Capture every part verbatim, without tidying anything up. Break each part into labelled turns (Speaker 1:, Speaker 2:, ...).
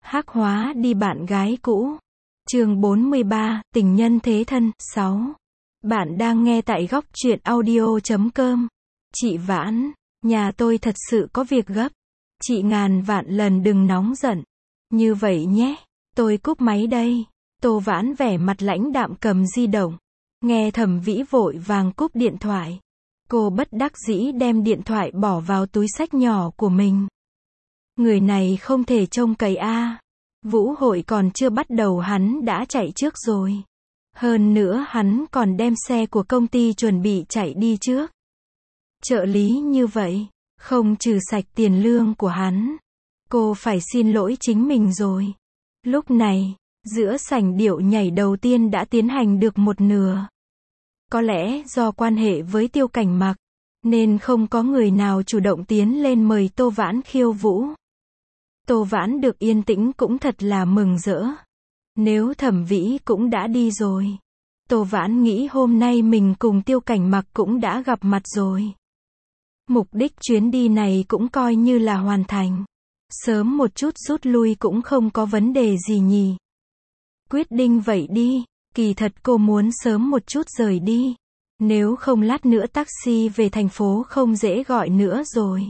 Speaker 1: Hắc hóa đi bạn gái cũ. Chương bốn mươi ba, tình nhân thế thân. sáu. Bạn đang nghe tại góc truyện audio chấm com. Chị Vãn, nhà tôi thật sự có việc gấp. Chị ngàn vạn lần đừng nóng giận. Như vậy nhé, tôi cúp máy đây. Tô Vãn vẻ mặt lãnh đạm cầm di động. Nghe Thẩm Vĩ vội vàng cúp điện thoại. Cô bất đắc dĩ đem điện thoại bỏ vào túi xách nhỏ của mình. Người này không thể trông cậy a. Vũ hội còn chưa bắt đầu hắn đã chạy trước rồi. Hơn nữa hắn còn đem xe của công ty chuẩn bị chạy đi trước. Trợ lý như vậy, không trừ sạch tiền lương của hắn. Cô phải xin lỗi chính mình rồi. Lúc này, giữa sảnh điệu nhảy đầu tiên đã tiến hành được một nửa. Có lẽ do quan hệ với Tiêu Cảnh Mặc, nên không có người nào chủ động tiến lên mời Tô Vãn khiêu vũ. Tô Vãn được yên tĩnh cũng thật là mừng rỡ. Nếu Thẩm Vĩ cũng đã đi rồi, Tô Vãn nghĩ hôm nay mình cùng Tiêu Cảnh Mặc cũng đã gặp mặt rồi. Mục đích chuyến đi này cũng coi như là hoàn thành. Sớm một chút rút lui cũng không có vấn đề gì nhỉ. Quyết định vậy đi, kỳ thật cô muốn sớm một chút rời đi. Nếu không lát nữa taxi về thành phố không dễ gọi nữa rồi.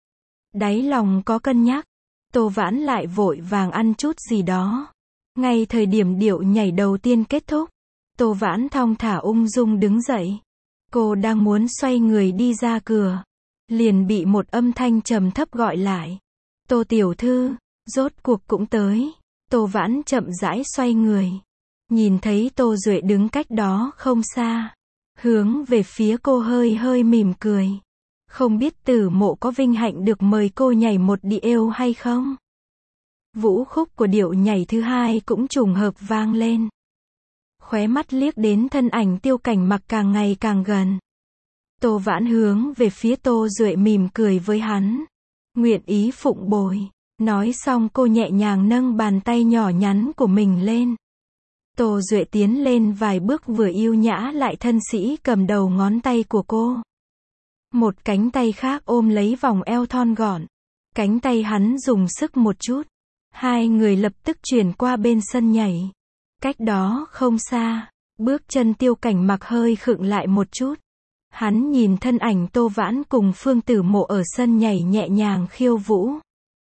Speaker 1: Đáy lòng có cân nhắc, Tô Vãn lại vội vàng ăn chút gì đó. Ngay thời điểm điệu nhảy đầu tiên kết thúc, Tô Vãn thong thả ung dung đứng dậy. Cô đang muốn xoay người đi ra cửa, liền bị một âm thanh trầm thấp gọi lại. Tô tiểu thư, rốt cuộc cũng tới. Tô Vãn chậm rãi xoay người. Nhìn thấy Tô Duệ đứng cách đó không xa. Hướng về phía cô hơi hơi mỉm cười. Không biết Tử Mộ có vinh hạnh được mời cô nhảy một điệu hay không? Vũ khúc của điệu nhảy thứ hai cũng trùng hợp vang lên. Khóe mắt liếc đến thân ảnh Tiêu Cảnh Mặc càng ngày càng gần. Tô Vãn hướng về phía Tô Duệ mỉm cười với hắn. Nguyện ý phụng bồi. Nói xong cô nhẹ nhàng nâng bàn tay nhỏ nhắn của mình lên. Tô Duệ tiến lên vài bước vừa yêu nhã lại thân sĩ cầm đầu ngón tay của cô. Một cánh tay khác ôm lấy vòng eo thon gọn. Cánh tay hắn dùng sức một chút. Hai người lập tức chuyển qua bên sân nhảy. Cách đó không xa, bước chân Tiêu Cảnh Mặc hơi khựng lại một chút. Hắn nhìn thân ảnh Tô Vãn cùng Phương Tử Mộ ở sân nhảy nhẹ nhàng khiêu vũ.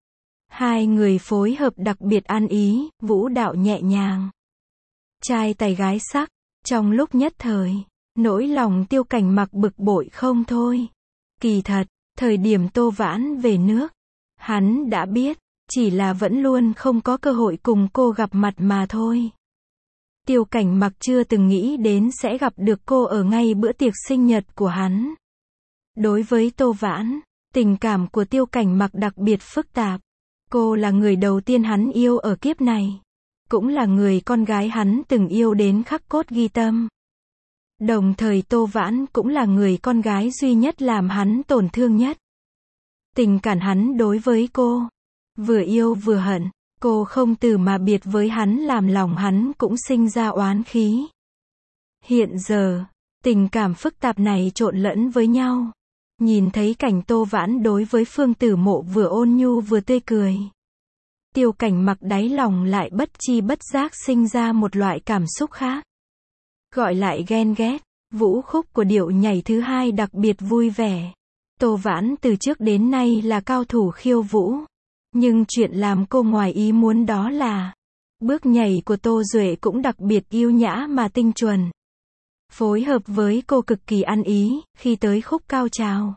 Speaker 1: Hai người phối hợp đặc biệt ăn ý, vũ đạo nhẹ nhàng. Trai tài gái sắc, trong lúc nhất thời, nỗi lòng Tiêu Cảnh Mặc bực bội không thôi. Kỳ thật, thời điểm Tô Vãn về nước, hắn đã biết, chỉ là vẫn luôn không có cơ hội cùng cô gặp mặt mà thôi. Tiêu Cảnh Mặc chưa từng nghĩ đến sẽ gặp được cô ở ngay bữa tiệc sinh nhật của hắn. Đối với Tô Vãn, tình cảm của Tiêu Cảnh Mặc đặc biệt phức tạp. Cô là người đầu tiên hắn yêu ở kiếp này. Cũng là người con gái hắn từng yêu đến khắc cốt ghi tâm. Đồng thời Tô Vãn cũng là người con gái duy nhất làm hắn tổn thương nhất. Tình cảm hắn đối với cô, vừa yêu vừa hận, cô không từ mà biệt với hắn làm lòng hắn cũng sinh ra oán khí. Hiện giờ, tình cảm phức tạp này trộn lẫn với nhau. Nhìn thấy cảnh Tô Vãn đối với Phương Tử Mộ vừa ôn nhu vừa tươi cười. Tiêu Cảnh Mặc đáy lòng lại bất chi bất giác sinh ra một loại cảm xúc khác. Gọi lại ghen ghét. Vũ khúc của điệu nhảy thứ hai đặc biệt vui vẻ. Tô Vãn từ trước đến nay là cao thủ khiêu vũ. Nhưng chuyện làm cô ngoài ý muốn đó là bước nhảy của Tô Duệ cũng đặc biệt yêu nhã mà tinh chuẩn. Phối hợp với cô cực kỳ ăn ý, khi tới khúc cao trào.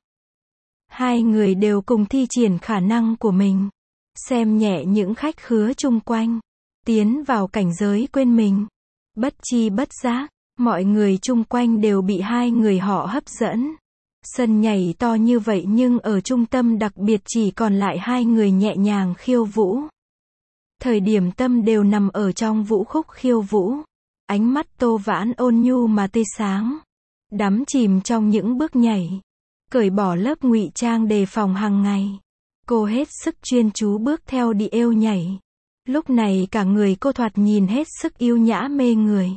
Speaker 1: Hai người đều cùng thi triển khả năng của mình. Xem nhẹ những khách khứa chung quanh. Tiến vào cảnh giới quên mình. Bất chi bất giác, mọi người chung quanh đều bị hai người họ hấp dẫn. Sân nhảy to như vậy nhưng ở trung tâm đặc biệt chỉ còn lại hai người nhẹ nhàng khiêu vũ. Thời điểm tâm đều nằm ở trong vũ khúc khiêu vũ. Ánh mắt Tô Vãn ôn nhu mà tươi sáng. Đắm chìm trong những bước nhảy. Cởi bỏ lớp ngụy trang đề phòng hàng ngày. Cô hết sức chuyên chú bước theo điệu nhảy. Lúc này cả người cô thoạt nhìn hết sức yêu nhã mê người.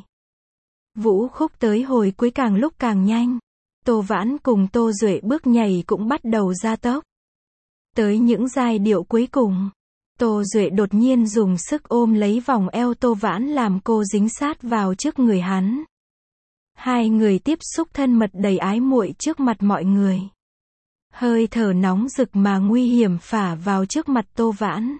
Speaker 1: Vũ khúc tới hồi cuối càng lúc càng nhanh. Tô Vãn cùng Tô Duệ bước nhảy cũng bắt đầu gia tốc. Tới những giai điệu cuối cùng, Tô Duệ đột nhiên dùng sức ôm lấy vòng eo Tô Vãn làm cô dính sát vào trước người hắn. Hai người tiếp xúc thân mật đầy ái muội trước mặt mọi người. Hơi thở nóng rực mà nguy hiểm phả vào trước mặt Tô Vãn.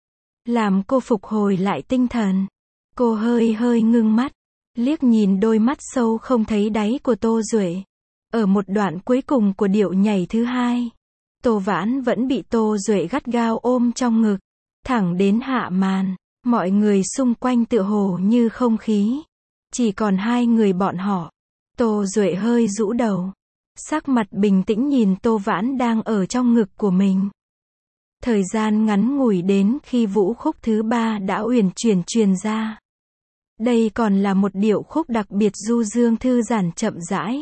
Speaker 1: Làm cô phục hồi lại tinh thần. Cô hơi hơi ngưng mắt, liếc nhìn đôi mắt sâu không thấy đáy của Tô Duệ. Ở một đoạn cuối cùng của điệu nhảy thứ hai, Tô Vãn vẫn bị Tô Duệ gắt gao ôm trong ngực, thẳng đến hạ màn. Mọi người xung quanh tựa hồ như không khí. Chỉ còn hai người bọn họ. Tô Duệ hơi rũ đầu, sắc mặt bình tĩnh nhìn Tô Vãn đang ở trong ngực của mình. Thời gian ngắn ngủi đến khi vũ khúc thứ ba đã uyển chuyển truyền ra. Đây còn là một điệu khúc đặc biệt du dương thư giãn chậm rãi.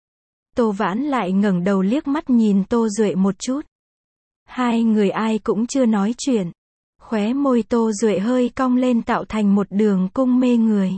Speaker 1: Tô Vãn lại ngẩng đầu liếc mắt nhìn Tô Duệ một chút. Hai người ai cũng chưa nói chuyện. Khóe môi Tô Duệ hơi cong lên tạo thành một đường cung mê người.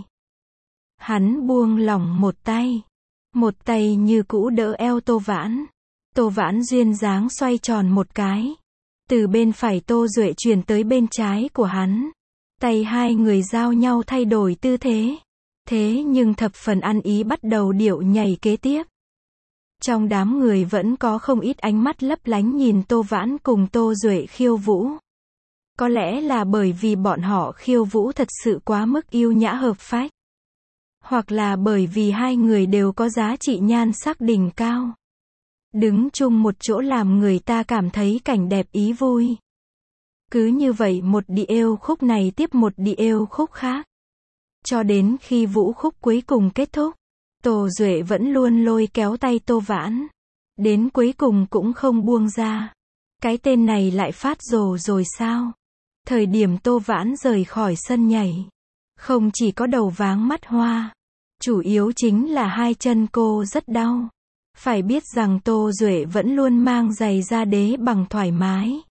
Speaker 1: Hắn buông lỏng một tay. Một tay như cũ đỡ eo Tô Vãn. Tô Vãn duyên dáng xoay tròn một cái. Từ bên phải Tô Duệ chuyển tới bên trái của hắn. Tay hai người giao nhau thay đổi tư thế. Thế nhưng thập phần ăn ý bắt đầu điệu nhảy kế tiếp. Trong đám người vẫn có không ít ánh mắt lấp lánh nhìn Tô Vãn cùng Tô Duệ khiêu vũ. Có lẽ là bởi vì bọn họ khiêu vũ thật sự quá mức yêu nhã hợp phách. Hoặc là bởi vì hai người đều có giá trị nhan sắc đỉnh cao. Đứng chung một chỗ làm người ta cảm thấy cảnh đẹp ý vui. Cứ như vậy một điệu khúc này tiếp một điệu khúc khác. Cho đến khi vũ khúc cuối cùng kết thúc, Tô Duệ vẫn luôn lôi kéo tay Tô Vãn. Đến cuối cùng cũng không buông ra. Cái tên này lại phát rồ rồi sao? Thời điểm Tô Vãn rời khỏi sân nhảy, không chỉ có đầu váng mắt hoa, chủ yếu chính là hai chân cô rất đau. Phải biết rằng Tô Duệ vẫn luôn mang giày da đế bằng thoải mái.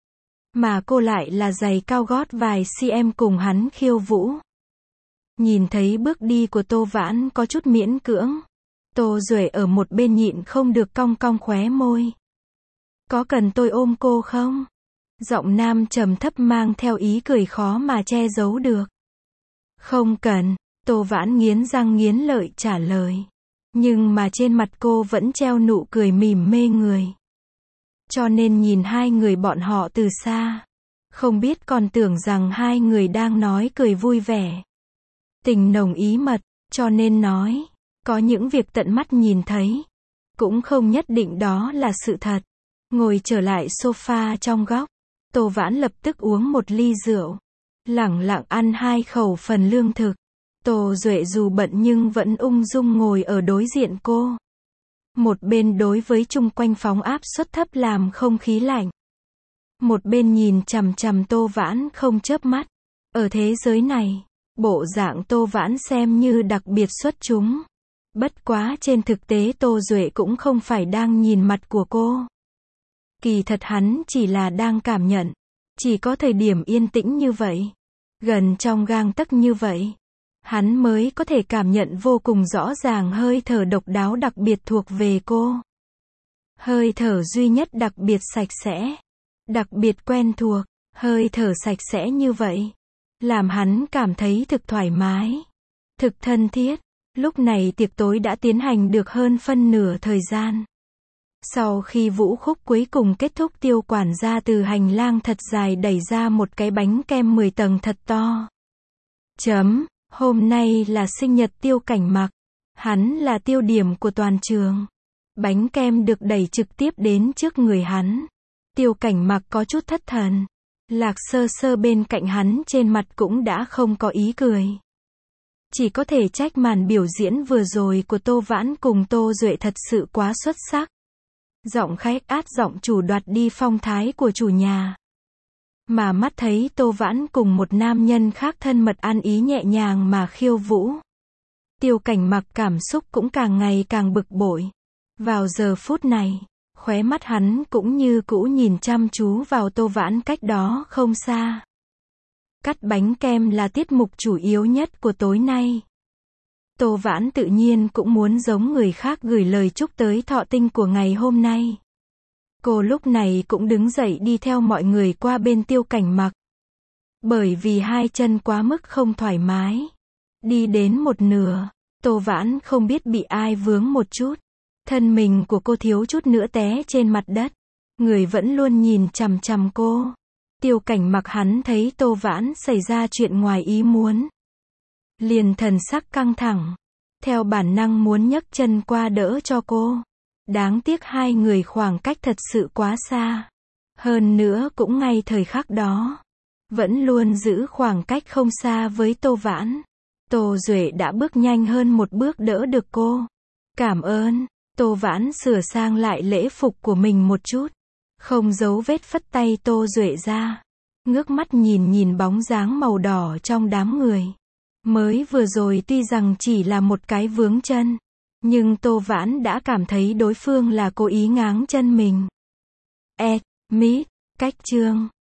Speaker 1: Mà cô lại là giày cao gót vài cm cùng hắn khiêu vũ. Nhìn thấy bước đi của Tô Vãn có chút miễn cưỡng. Tô Duệ ở một bên nhịn không được cong cong khóe môi. Có cần tôi ôm cô không? Giọng nam trầm thấp mang theo ý cười khó mà che giấu được. Không cần, Tô Vãn nghiến răng nghiến lợi trả lời. Nhưng mà trên mặt cô vẫn treo nụ cười mỉm mê người. Cho nên nhìn hai người bọn họ từ xa, không biết còn tưởng rằng hai người đang nói cười vui vẻ. Tình nồng ý mật, cho nên nói, có những việc tận mắt nhìn thấy, cũng không nhất định đó là sự thật. Ngồi trở lại sofa trong góc, Tô Vãn lập tức uống một ly rượu, lẳng lặng ăn hai khẩu phần lương thực. Tô Duệ dù bận nhưng vẫn ung dung ngồi ở đối diện cô. Một bên đối với chung quanh phóng áp suất thấp làm không khí lạnh. Một bên nhìn chằm chằm Tô Vãn không chớp mắt. Ở thế giới này, bộ dạng Tô Vãn xem như đặc biệt xuất chúng. Bất quá trên thực tế Tô Duệ cũng không phải đang nhìn mặt của cô. Kỳ thật hắn chỉ là đang cảm nhận. Chỉ có thời điểm yên tĩnh như vậy, gần trong gang tấc như vậy, hắn mới có thể cảm nhận vô cùng rõ ràng hơi thở độc đáo đặc biệt thuộc về cô. Hơi thở duy nhất đặc biệt sạch sẽ, đặc biệt quen thuộc, hơi thở sạch sẽ như vậy, làm hắn cảm thấy thực thoải mái, thực thân thiết. Lúc này tiệc tối đã tiến hành được hơn phân nửa thời gian. Sau khi vũ khúc cuối cùng kết thúc, Tiêu quản gia từ hành lang thật dài đẩy ra một cái bánh kem mười tầng thật to. Chấm, hôm nay là sinh nhật Tiêu Cảnh Mặc. Hắn là tiêu điểm của toàn trường. Bánh kem được đẩy trực tiếp đến trước người hắn. Tiêu Cảnh Mặc có chút thất thần. Lạc Sơ Sơ bên cạnh hắn trên mặt cũng đã không có ý cười. Chỉ có thể trách màn biểu diễn vừa rồi của Tô Vãn cùng Tô Duệ thật sự quá xuất sắc. Giọng khách át giọng chủ đoạt đi phong thái của chủ nhà. Mà mắt thấy Tô Vãn cùng một nam nhân khác thân mật ăn ý nhẹ nhàng mà khiêu vũ. Tiêu Cảnh Mặc cảm xúc cũng càng ngày càng bực bội. Vào giờ phút này, khóe mắt hắn cũng như cũ nhìn chăm chú vào Tô Vãn cách đó không xa. Cắt bánh kem là tiết mục chủ yếu nhất của tối nay. Tô Vãn tự nhiên cũng muốn giống người khác gửi lời chúc tới thọ tinh của ngày hôm nay. Cô lúc này cũng đứng dậy đi theo mọi người qua bên Tiêu Cảnh Mặc. Bởi vì hai chân quá mức không thoải mái. Đi đến một nửa, Tô Vãn không biết bị ai vướng một chút. Thân mình của cô thiếu chút nữa té trên mặt đất. Người vẫn luôn nhìn chằm chằm cô. Tiêu Cảnh Mặc hắn thấy Tô Vãn xảy ra chuyện ngoài ý muốn. Liền thần sắc căng thẳng. Theo bản năng muốn nhấc chân qua đỡ cho cô. Đáng tiếc hai người khoảng cách thật sự quá xa. Hơn nữa cũng ngay thời khắc đó. Vẫn luôn giữ khoảng cách không xa với Tô Vãn. Tô Duệ đã bước nhanh hơn một bước đỡ được cô. Cảm ơn. Tô Vãn sửa sang lại lễ phục của mình một chút. Không giấu vết phất tay Tô Duệ ra. Ngước mắt nhìn nhìn bóng dáng màu đỏ trong đám người. Mới vừa rồi tuy rằng chỉ là một cái vướng chân. Nhưng Tô Vãn đã cảm thấy đối phương là cố ý ngáng chân mình. E, mít, cách chương.